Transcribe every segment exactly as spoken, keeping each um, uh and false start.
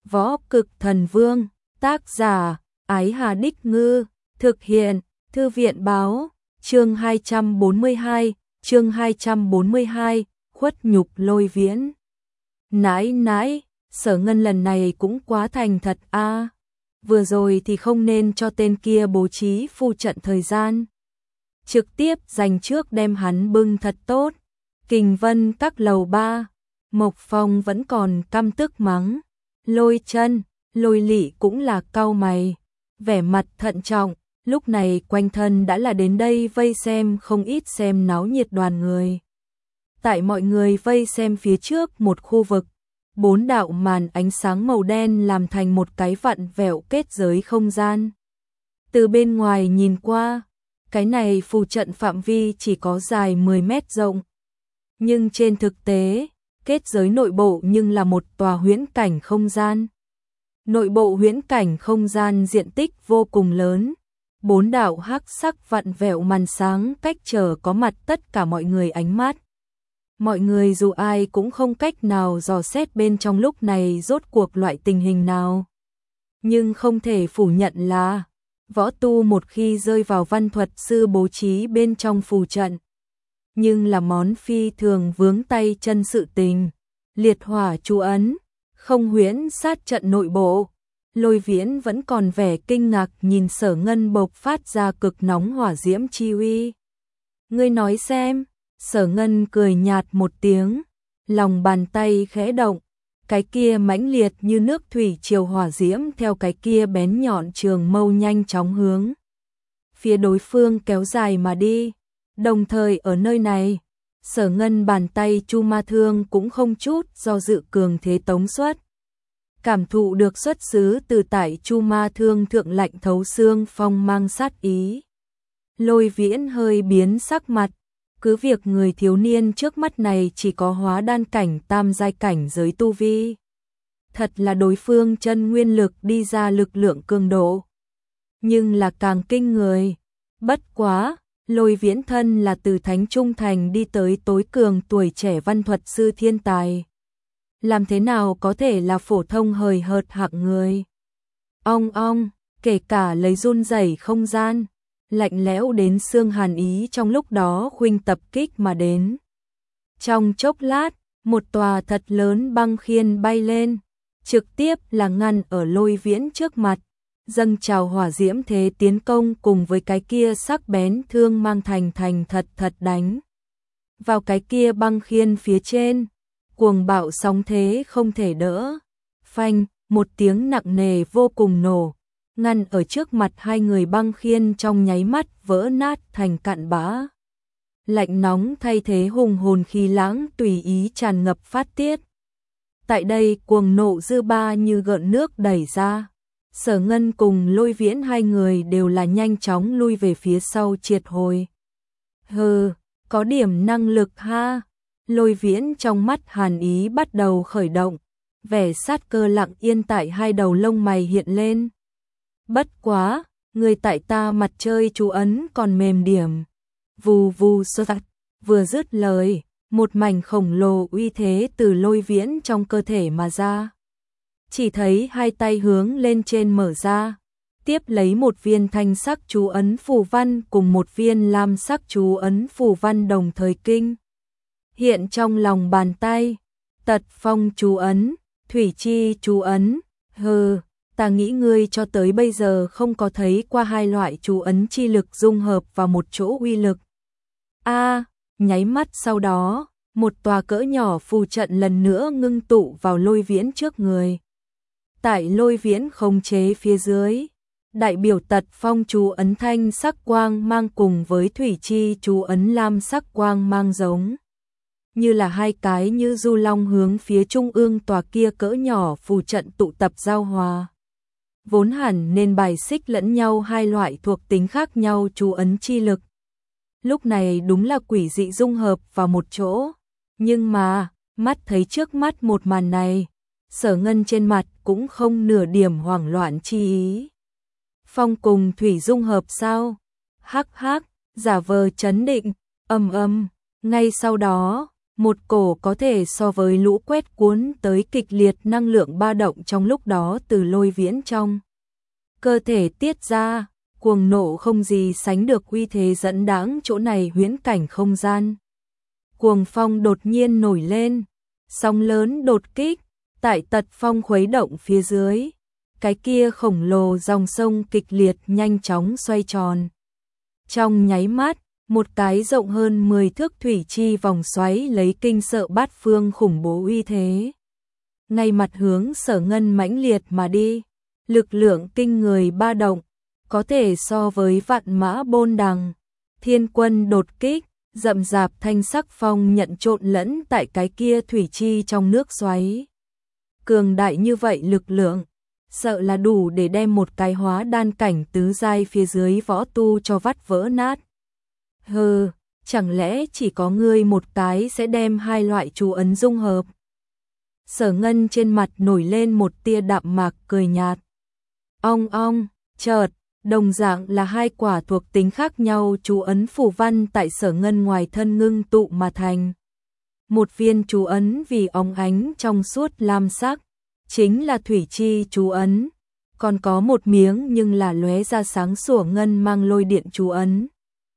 Võ Cực Thần Vương, tác giả, Ái Hà Đích Ngư, thực hiện, Thư viện báo, chương hai trăm bốn mươi hai, chương hai trăm bốn mươi hai, khuất nhục Lôi Viễn. Nãi nãi, Sở Ngân lần này cũng quá thành thật a. À. Vừa rồi thì không nên cho tên kia bố trí phù trận thời gian. Trực tiếp dành trước đem hắn bưng thật tốt. Kình Vân các lầu ba, Mộc Phong vẫn còn căm tức mắng. Lôi Chân, Lôi Lị cũng là cau mày, vẻ mặt thận trọng, lúc này quanh thân đã là đến đây vây xem không ít xem náo nhiệt đoàn người. Tại mọi người vây xem phía trước một khu vực, bốn đạo màn ánh sáng màu đen làm thành một cái vặn vẹo kết giới không gian. Từ bên ngoài nhìn qua, cái này phù trận phạm vi chỉ có dài mười mét rộng. Nhưng trên thực tế, kết giới nội bộ nhưng là một tòa huyễn cảnh không gian. Nội bộ huyễn cảnh không gian diện tích vô cùng lớn. Bốn đạo hắc sắc vặn vẹo màn sáng cách trở có mặt tất cả mọi người ánh mắt. Mọi người dù ai cũng không cách nào dò xét bên trong lúc này rốt cuộc loại tình hình nào. Nhưng không thể phủ nhận là võ tu một khi rơi vào văn thuật sư bố trí bên trong phù trận. Nhưng là món phi thường vướng tay chân sự tình. Liệt hỏa chú ấn, không huyễn sát trận nội bộ. Lôi Viễn vẫn còn vẻ kinh ngạc nhìn Sở Ngân bộc phát ra cực nóng hỏa diễm chi uy. Ngươi nói xem, Sở Ngân cười nhạt một tiếng, lòng bàn tay khẽ động, cái kia mãnh liệt như nước thủy triều hỏa diễm theo cái kia bén nhọn trường mâu nhanh chóng hướng phía đối phương kéo dài mà đi. Đồng thời ở nơi này, Sở Ngân bàn tay chu ma thương cũng không chút do dự cường thế tống xuất. Cảm thụ được xuất xứ từ tại chu ma thương thượng lạnh thấu xương phong mang sát ý. Lôi Viễn hơi biến sắc mặt, cứ việc người thiếu niên trước mắt này chỉ có hóa đan cảnh tam giai cảnh giới tu vi. Thật là đối phương chân nguyên lực đi ra lực lượng cường độ. Nhưng là càng kinh người. Bất quá, Lôi Viễn thân là từ Thánh Trung Thành đi tới tối cường tuổi trẻ văn thuật sư thiên tài. Làm thế nào có thể là phổ thông hời hợt hạng người. Ong ong, kể cả lấy run rẩy không gian, lạnh lẽo đến xương hàn ý trong lúc đó khuynh tập kích mà đến. Trong chốc lát, một tòa thật lớn băng khiên bay lên, trực tiếp là ngăn ở Lôi Viễn trước mặt. Dâng trào hỏa diễm thế tiến công cùng với cái kia sắc bén thương mang thành thành thật thật đánh vào cái kia băng khiên phía trên. Cuồng bạo sóng thế không thể đỡ. Phanh, một tiếng nặng nề vô cùng nổ, ngăn ở trước mặt hai người băng khiên trong nháy mắt vỡ nát thành cặn bã. Lạnh nóng thay thế hùng hồn khí lãng tùy ý tràn ngập phát tiết. Tại đây cuồng nộ dư ba như gợn nước đẩy ra. Sở Ngân cùng Lôi Viễn hai người đều là nhanh chóng lui về phía sau triệt hồi. Hừ, có điểm năng lực ha. Lôi Viễn trong mắt hàn ý bắt đầu khởi động, vẻ sát cơ lặng yên tại hai đầu lông mày hiện lên. Bất quá, người tại ta mặt chơi chú ấn còn mềm điểm. Vù vù sơ tạch, vừa dứt lời, một mảnh khổng lồ uy thế từ Lôi Viễn trong cơ thể mà ra. Chỉ thấy hai tay hướng lên trên mở ra, tiếp lấy một viên thanh sắc chú ấn phù văn cùng một viên lam sắc chú ấn phù văn đồng thời kinh hiện trong lòng bàn tay. Tật phong chú ấn, thủy chi chú ấn. Hừ, ta nghĩ ngươi cho tới bây giờ không có thấy qua hai loại chú ấn chi lực dung hợp vào một chỗ uy lực. A, à, nháy mắt sau đó, một tòa cỡ nhỏ phù trận lần nữa ngưng tụ vào Lôi Viễn trước người. Tại Lôi Viễn khống chế phía dưới, đại biểu tật phong chú ấn thanh sắc quang mang cùng với thủy chi chú ấn lam sắc quang mang giống như là hai cái như du long hướng phía trung ương tòa kia cỡ nhỏ phù trận tụ tập giao hòa. Vốn hẳn nên bài xích lẫn nhau hai loại thuộc tính khác nhau chú ấn chi lực. Lúc này đúng là quỷ dị dung hợp vào một chỗ. Nhưng mà, mắt thấy trước mắt một màn này, Sở Ngân trên mặt cũng không nửa điểm hoảng loạn chi ý. Phong cùng thủy dung hợp sao? Hắc hắc, giả vờ trấn định, ầm ầm, ngay sau đó, một cổ có thể so với lũ quét cuốn tới kịch liệt năng lượng ba động trong lúc đó từ Lôi Viễn trong cơ thể tiết ra, cuồng nộ không gì sánh được uy thế dẫn đãng chỗ này huyễn cảnh không gian. Cuồng phong đột nhiên nổi lên, sóng lớn đột kích, tại tật phong khuấy động phía dưới, cái kia khổng lồ dòng sông kịch liệt nhanh chóng xoay tròn. Trong nháy mắt, một cái rộng hơn mười thước thủy chi vòng xoáy lấy kinh sợ bát phương khủng bố uy thế. Ngay mặt hướng Sở Ngân mãnh liệt mà đi, lực lượng kinh người ba động, có thể so với vạn mã bôn đằng, thiên quân đột kích, rậm rạp thanh sắc phong nhận trộn lẫn tại cái kia thủy chi trong nước xoáy. Cường đại như vậy lực lượng, sợ là đủ để đem một cái hóa đan cảnh tứ giai phía dưới võ tu cho vắt vỡ nát. Hừ, chẳng lẽ chỉ có ngươi một cái sẽ đem hai loại chú ấn dung hợp? Sở Ngân trên mặt nổi lên một tia đạm mạc cười nhạt. Ong ong, chợt, đồng dạng là hai quả thuộc tính khác nhau chú ấn phù văn tại Sở Ngân ngoài thân ngưng tụ mà thành. Một viên chú ấn vì óng ánh trong suốt lam sắc, chính là thủy chi chú ấn, còn có một miếng nhưng là lóe ra sáng sủa ngân mang lôi điện chú ấn.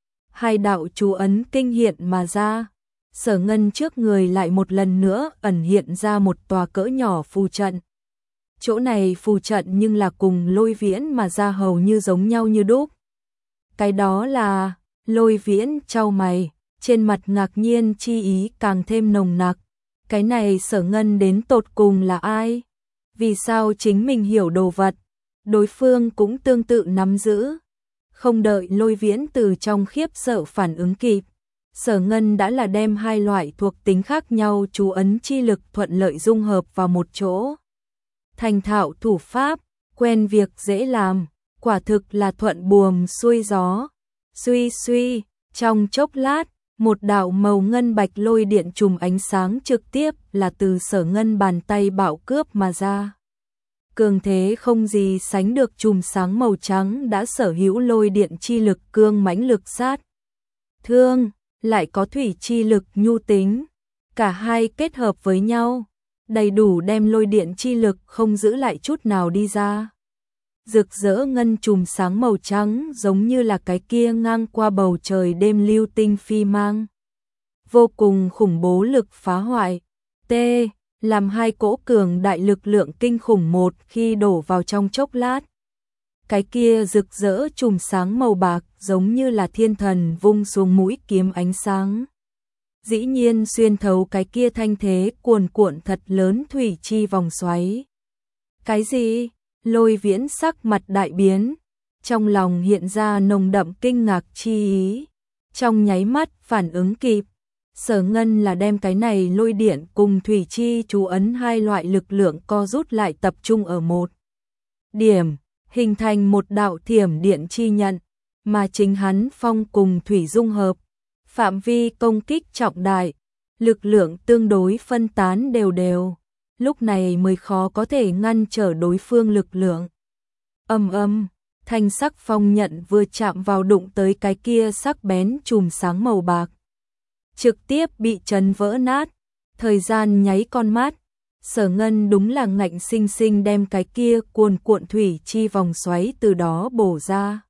Hai đạo chú ấn kinh hiện mà ra, Sở Ngân trước người lại một lần nữa ẩn hiện ra một tòa cỡ nhỏ phù trận. Chỗ này phù trận nhưng là cùng Lôi Viễn mà ra hầu như giống nhau như đúc. Cái đó là, Lôi Viễn chau mày, trên mặt ngạc nhiên chi ý càng thêm nồng nặc. Cái này Sở Ngân đến tột cùng là ai? Vì sao chính mình hiểu đồ vật, đối phương cũng tương tự nắm giữ? Không đợi Lôi Viễn từ trong khiếp sợ phản ứng kịp, Sở Ngân đã là đem hai loại thuộc tính khác nhau chú ấn chi lực thuận lợi dung hợp vào một chỗ. Thành thạo thủ pháp, quen việc dễ làm, quả thực là thuận buồm xuôi gió. Suy suy, trong chốc lát, một đạo màu ngân bạch lôi điện trùm ánh sáng trực tiếp là từ Sở Ngân bàn tay bạo cướp mà ra. Cường thế không gì sánh được chùm sáng màu trắng đã sở hữu lôi điện chi lực cương mãnh lực sát thương, lại có thủy chi lực nhu tính, cả hai kết hợp với nhau, đầy đủ đem lôi điện chi lực không giữ lại chút nào đi ra. Rực rỡ ngân chùm sáng màu trắng giống như là cái kia ngang qua bầu trời đêm lưu tinh phi mang. Vô cùng khủng bố lực phá hoại, T, làm hai cỗ cường đại lực lượng kinh khủng một khi đổ vào trong chốc lát. Cái kia rực rỡ chùm sáng màu bạc giống như là thiên thần vung xuống mũi kiếm ánh sáng. Dĩ nhiên xuyên thấu cái kia thanh thế cuồn cuộn thật lớn thủy chi vòng xoáy. Cái gì? Lôi Viễn sắc mặt đại biến, trong lòng hiện ra nồng đậm kinh ngạc chi ý. Trong nháy mắt phản ứng kịp, Sở Ngân là đem cái này lôi điện cùng thủy chi chú ấn hai loại lực lượng co rút lại tập trung ở một điểm, hình thành một đạo thiểm điện chi nhận, mà chính hắn phong cùng thủy dung hợp, phạm vi công kích trọng đại, lực lượng tương đối phân tán đều đều, lúc này mới khó có thể ngăn trở đối phương lực lượng. Âm âm, thanh sắc phong nhận vừa chạm vào đụng tới cái kia sắc bén chùm sáng màu bạc, trực tiếp bị chấn vỡ nát, thời gian nháy con mắt, Sở Ngân đúng là ngạnh sinh sinh đem cái kia cuồn cuộn thủy chi vòng xoáy từ đó bổ ra.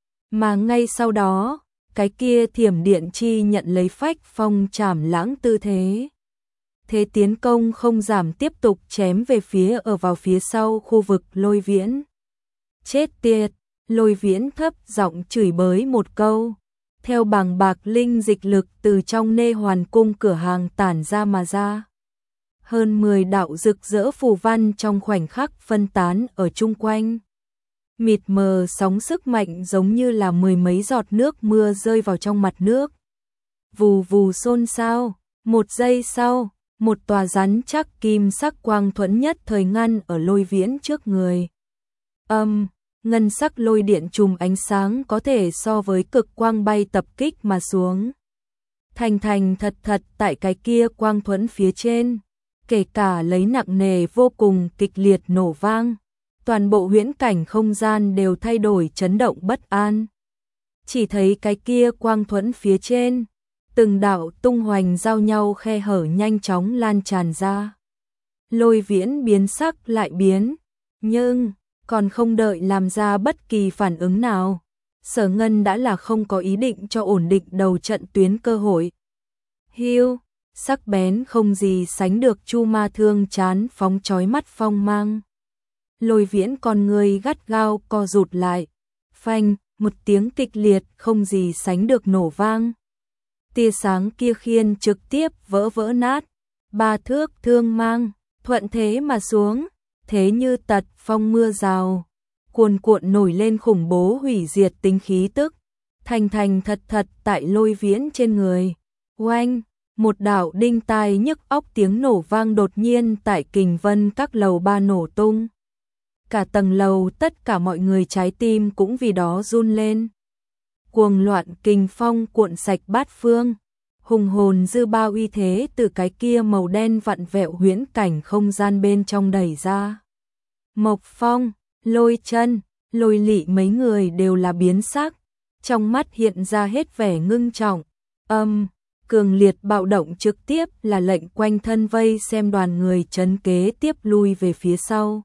Mà ngay sau đó, cái kia thiểm điện chi nhận lấy phách phong trảm lãng tư thế. Thế tiến công không giảm tiếp tục chém về phía ở vào phía sau khu vực Lôi Viễn. Chết tiệt, Lôi Viễn thấp giọng chửi bới một câu. Theo bàng bạc linh dịch lực từ trong nê hoàn cung cửa hàng tản ra mà ra. Hơn mười đạo rực rỡ phù văn trong khoảnh khắc phân tán ở chung quanh. Mịt mờ sóng sức mạnh giống như là mười mấy giọt nước mưa rơi vào trong mặt nước. Vù vù xôn xao, một giây sau, một tòa rắn chắc kim sắc quang thuẫn nhất thời ngăn ở Lôi Viễn trước người. Âm, ngân sắc lôi điện chùm ánh sáng có thể so với cực quang bay tập kích mà xuống. Thành thành thật thật tại cái kia quang thuẫn phía trên, kể cả lấy nặng nề vô cùng kịch liệt nổ vang. Toàn bộ huyễn cảnh không gian đều thay đổi chấn động bất an. Chỉ thấy cái kia quang thuẫn phía trên, từng đạo tung hoành giao nhau khe hở nhanh chóng lan tràn ra. Lôi Viễn biến sắc lại biến, nhưng còn không đợi làm ra bất kỳ phản ứng nào, Sở Ngân đã là không có ý định cho ổn định đầu trận tuyến cơ hội. Hiu, sắc bén không gì sánh được chu ma thương chán phóng chói mắt phong mang. Lôi Viễn con người gắt gao co rụt lại, phanh, một tiếng kịch liệt không gì sánh được nổ vang. Tia sáng kia khiên trực tiếp vỡ vỡ nát, ba thước thương mang, thuận thế mà xuống, thế như tật phong mưa rào, cuồn cuộn nổi lên khủng bố hủy diệt tính khí tức, thành thành thật thật tại Lôi Viễn trên người. Oanh, một đạo đinh tai nhức óc tiếng nổ vang đột nhiên tại Kình Vân các lầu ba nổ tung. Cả tầng lầu tất cả mọi người trái tim cũng vì đó run lên. Cuồng loạn kình phong cuộn sạch bát phương, hùng hồn dư ba uy thế từ cái kia màu đen vặn vẹo huyễn cảnh không gian bên trong đẩy ra. Mộc Phong, Lôi Chân, Lôi Lị mấy người đều là biến sắc, trong mắt hiện ra hết vẻ ngưng trọng. Âm, cường liệt bạo động trực tiếp là lệnh quanh thân vây xem đoàn người trấn kế tiếp lui về phía sau.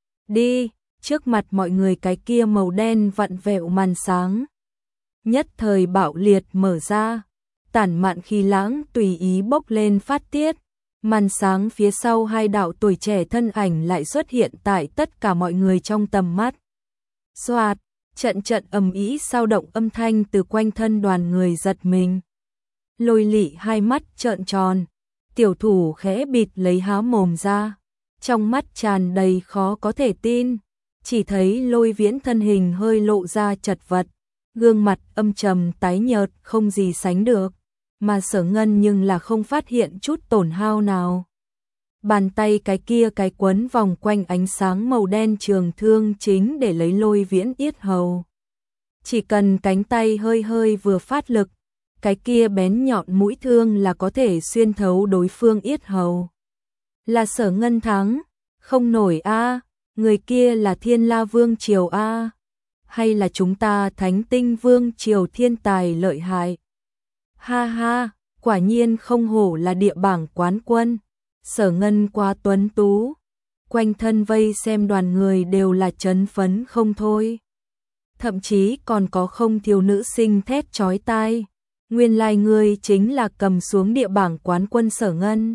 Đi, trước mặt mọi người cái kia màu đen vặn vẹo màn sáng nhất thời bạo liệt mở ra, tản mạn khí lãng tùy ý bốc lên phát tiết. Màn sáng phía sau hai đạo tuổi trẻ thân ảnh lại xuất hiện tại tất cả mọi người trong tầm mắt. Xoạt, trận trận ầm ĩ sao động âm thanh từ quanh thân đoàn người giật mình. Lôi Lị hai mắt trợn tròn, tiểu thủ khẽ bịt lấy há mồm ra, trong mắt tràn đầy khó có thể tin, chỉ thấy Lôi Viễn thân hình hơi lộ ra chật vật, gương mặt âm trầm tái nhợt không gì sánh được, mà Sở Ngân nhưng là không phát hiện chút tổn hao nào. Bàn tay cái kia cái quấn vòng quanh ánh sáng màu đen trường thương chính để lấy Lôi Viễn yết hầu. Chỉ cần cánh tay hơi hơi vừa phát lực, cái kia bén nhọn mũi thương là có thể xuyên thấu đối phương yết hầu. Là Sở Ngân thắng, không nổi a, người kia là Thiên La Vương Triều a, hay là chúng ta Thánh Tinh Vương Triều thiên tài lợi hại. Ha ha, quả nhiên không hổ là địa bảng quán quân. Sở Ngân quá tuấn tú, quanh thân vây xem đoàn người đều là chấn phấn không thôi. Thậm chí còn có không thiếu nữ sinh thét chói tai. Nguyên lai ngươi chính là cầm xuống địa bảng quán quân Sở Ngân.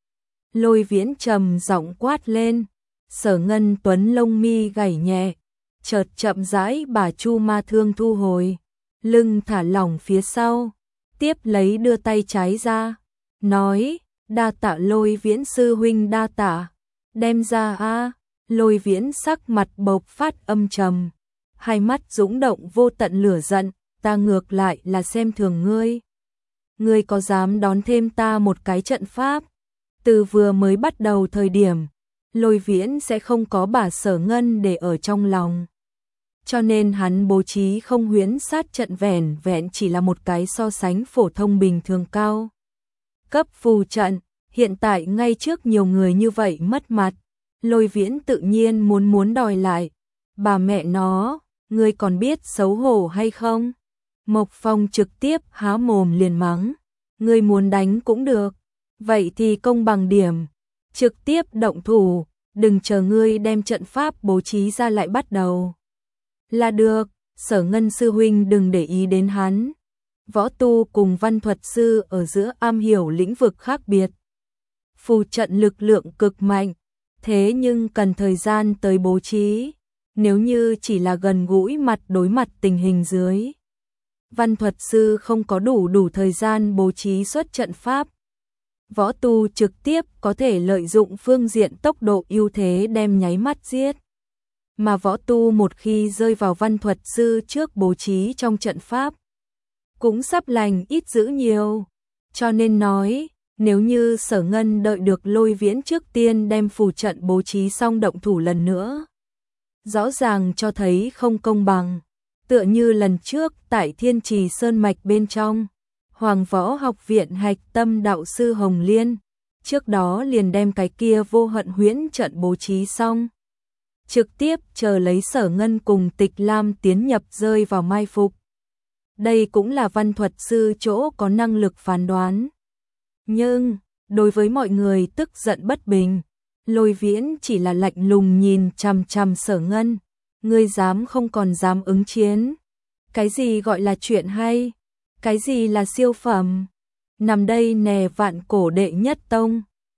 Lôi Viễn trầm giọng quát lên. Sở Ngân tuấn lông mi gảy nhẹ, chợt chậm rãi bà chu ma thương thu hồi, lưng thả lỏng phía sau, tiếp lấy đưa tay trái ra, nói, đa tạ Lôi Viễn sư huynh đa tạ, đem ra a. Lôi Viễn sắc mặt bộc phát âm trầm, hai mắt dũng động vô tận lửa giận, ta ngược lại là xem thường ngươi. Ngươi có dám đón thêm ta một cái trận pháp? Từ vừa mới bắt đầu thời điểm, Lôi Viễn sẽ không có bà Sở Ngân để ở trong lòng. Cho nên hắn bố trí không huyễn sát trận vẻn vẹn chỉ là một cái so sánh phổ thông bình thường cao cấp phù trận, hiện tại ngay trước nhiều người như vậy mất mặt, Lôi Viễn tự nhiên muốn muốn đòi lại. Bà mẹ nó, ngươi còn biết xấu hổ hay không? Mộc Phong trực tiếp há mồm liền mắng, ngươi muốn đánh cũng được, vậy thì công bằng điểm, trực tiếp động thủ, đừng chờ ngươi đem trận pháp bố trí ra lại bắt đầu. Là được, Sở Ngân sư huynh đừng để ý đến hắn. Võ tu cùng văn thuật sư ở giữa am hiểu lĩnh vực khác biệt. Phù trận lực lượng cực mạnh, thế nhưng cần thời gian tới bố trí. Nếu như chỉ là gần gũi mặt đối mặt tình hình dưới, văn thuật sư không có đủ đủ thời gian bố trí xuất trận pháp. Võ tu trực tiếp có thể lợi dụng phương diện tốc độ ưu thế đem nháy mắt giết. Mà võ tu một khi rơi vào văn thuật sư trước bố trí trong trận pháp, cũng sắp lành ít dữ nhiều. Cho nên nói, nếu như Sở Ngân đợi được Lôi Viễn trước tiên đem phù trận bố trí xong động thủ lần nữa, rõ ràng cho thấy không công bằng. Tựa như lần trước tại Thiên Trì Sơn Mạch bên trong, Hoàng Võ Học Viện hạch tâm đạo sư Hồng Liên, trước đó liền đem cái kia vô hận huyễn trận bố trí xong. Trực tiếp chờ lấy Sở Ngân cùng Tịch Lam tiến nhập rơi vào mai phục. đây cũng là văn thuật sư chỗ có năng lực phán đoán. Nhưng, đối với mọi người tức giận bất bình, Lôi Viễn chỉ là lạnh lùng nhìn chằm chằm Sở Ngân, ngươi dám không còn dám ứng chiến. Cái gì gọi là chuyện hay? Cái gì là siêu phẩm? Nằm đây nè vạn cổ đệ nhất tông.